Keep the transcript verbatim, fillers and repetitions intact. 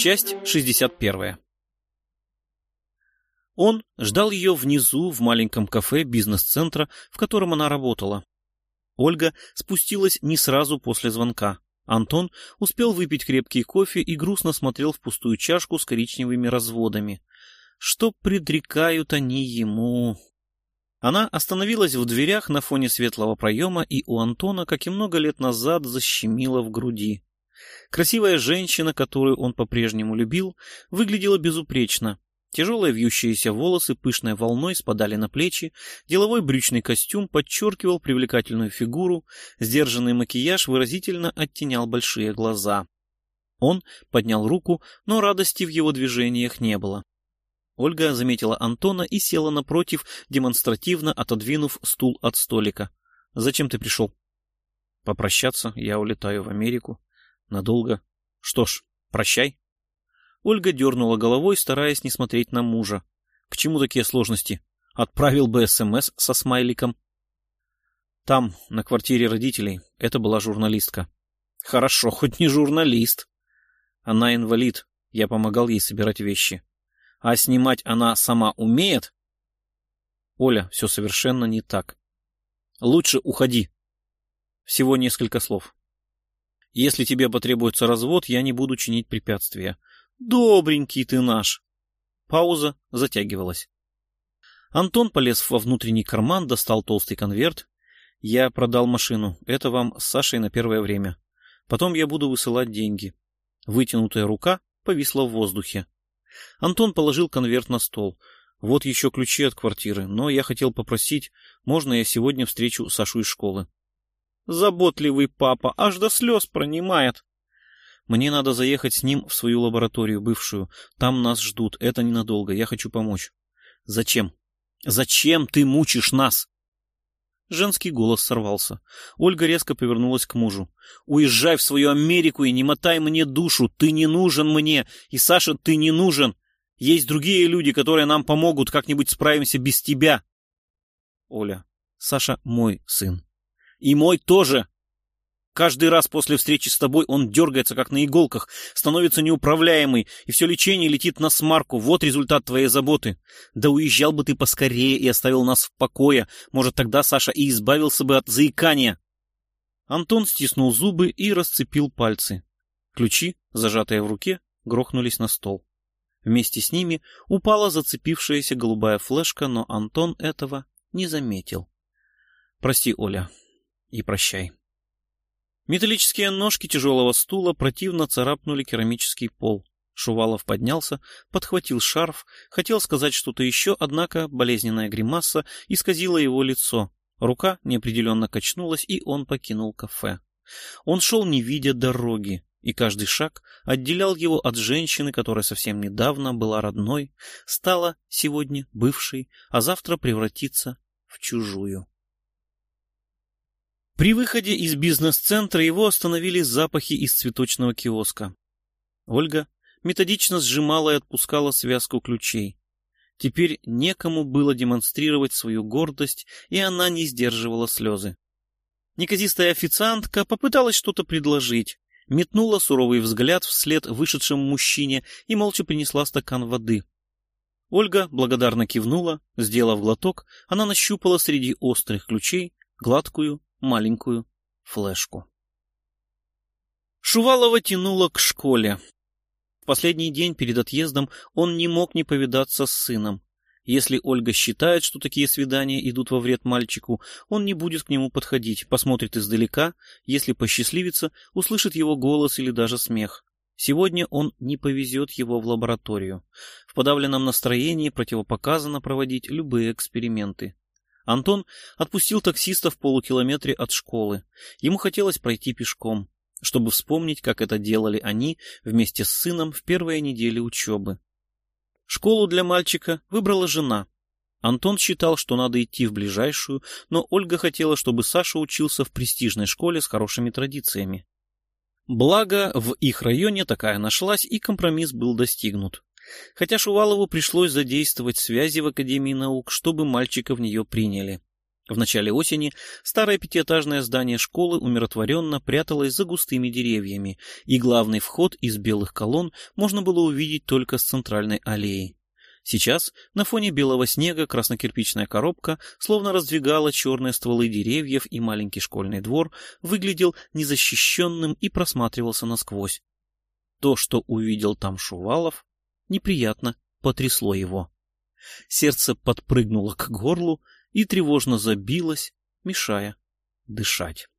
Часть шестьдесят первая. Он ждал ее внизу в маленьком кафе бизнес-центра, в котором она работала. Ольга спустилась не сразу после звонка. Антон успел выпить крепкий кофе и грустно смотрел в пустую чашку с коричневыми разводами. Что предрекают они ему? Она остановилась в дверях на фоне светлого проема, и у Антона, как и много лет назад, защемило в груди. Красивая женщина, которую он по-прежнему любил, выглядела безупречно. Тяжелые вьющиеся волосы пышной волной спадали на плечи, деловой брючный костюм подчеркивал привлекательную фигуру, сдержанный макияж выразительно оттенял большие глаза. Он поднял руку, но радости в его движениях не было. Ольга заметила Антона и села напротив, демонстративно отодвинув стул от столика. «Зачем ты пришел?» «Попрощаться. Я улетаю в Америку. Надолго. Что ж, прощай». Ольга дернула головой, стараясь не смотреть на мужа. К чему такие сложности? Отправил бы СМС со смайликом. Там, на квартире родителей, это была журналистка. Хорошо, хоть не журналист. Она инвалид, я помогал ей собирать вещи. А снимать она сама умеет? Оля, все совершенно не так. Лучше уходи. Всего несколько слов. Если тебе потребуется развод, я не буду чинить препятствия. Добренький ты наш. Пауза затягивалась. Антон полез во внутренний карман, достал толстый конверт. Я продал машину. Это вам с Сашей на первое время. Потом я буду высылать деньги. Вытянутая рука повисла в воздухе. Антон положил конверт на стол. Вот еще ключи от квартиры, но я хотел попросить, можно я сегодня встречу Сашу из школы? Заботливый папа, аж до слез пронимает. Мне надо заехать с ним в свою лабораторию, бывшую. Там нас ждут. Это ненадолго. Я хочу помочь. Зачем? Зачем ты мучишь нас? Женский голос сорвался. Ольга резко повернулась к мужу. Уезжай в свою Америку и не мотай мне душу. Ты не нужен мне. И, Саша, ты не нужен. Есть другие люди, которые нам помогут. Как-нибудь справимся без тебя. Оля, Саша мой сын. И мой тоже. Каждый раз после встречи с тобой он дергается, как на иголках, становится неуправляемый, и все лечение летит на смарку. Вот результат твоей заботы. Да уезжал бы ты поскорее и оставил нас в покое. Может, тогда Саша и избавился бы от заикания. Антон стиснул зубы и расцепил пальцы. Ключи, зажатые в руке, грохнулись на стол. Вместе с ними упала зацепившаяся голубая флешка, но Антон этого не заметил. Прости, Оля, и прощай. Металлические ножки тяжелого стула противно царапнули керамический пол. Шувалов поднялся, подхватил шарф, хотел сказать что-то еще, однако болезненная гримаса исказила его лицо. Рука неопределенно качнулась, и он покинул кафе. Он шел, не видя дороги, и каждый шаг отделял его от женщины, которая совсем недавно была родной, стала сегодня бывшей, а завтра превратится в чужую. При выходе из бизнес-центра его остановили запахи из цветочного киоска. Ольга методично сжимала и отпускала связку ключей. Теперь некому было демонстрировать свою гордость, и она не сдерживала слезы. Неказистая официантка попыталась что-то предложить, метнула суровый взгляд вслед вышедшему мужчине и молча принесла стакан воды. Ольга благодарно кивнула, сделав глоток, она нащупала среди острых ключей гладкую маленькую флешку. Шувалова тянуло к школе. В последний день перед отъездом он не мог не повидаться с сыном. Если Ольга считает, что такие свидания идут во вред мальчику, он не будет к нему подходить, посмотрит издалека, если посчастливится, услышит его голос или даже смех. Сегодня он не повезет его в лабораторию. В подавленном настроении противопоказано проводить любые эксперименты. Антон отпустил таксиста в полукилометре от школы. Ему хотелось пройти пешком, чтобы вспомнить, как это делали они вместе с сыном в первые недели учебы. Школу для мальчика выбрала жена. Антон считал, что надо идти в ближайшую, но Ольга хотела, чтобы Саша учился в престижной школе с хорошими традициями. Благо, в их районе такая нашлась, и компромисс был достигнут. Хотя Шувалову пришлось задействовать связи в Академии наук, чтобы мальчика в нее приняли. В начале осени старое пятиэтажное здание школы умиротворенно пряталось за густыми деревьями, и главный вход из белых колонн можно было увидеть только с центральной аллеи. Сейчас на фоне белого снега краснокирпичная коробка словно раздвигала черные стволы деревьев, и маленький школьный двор выглядел незащищенным и просматривался насквозь. То, что увидел там Шувалов, неприятно потрясло его. Сердце подпрыгнуло к горлу и тревожно забилось, мешая дышать.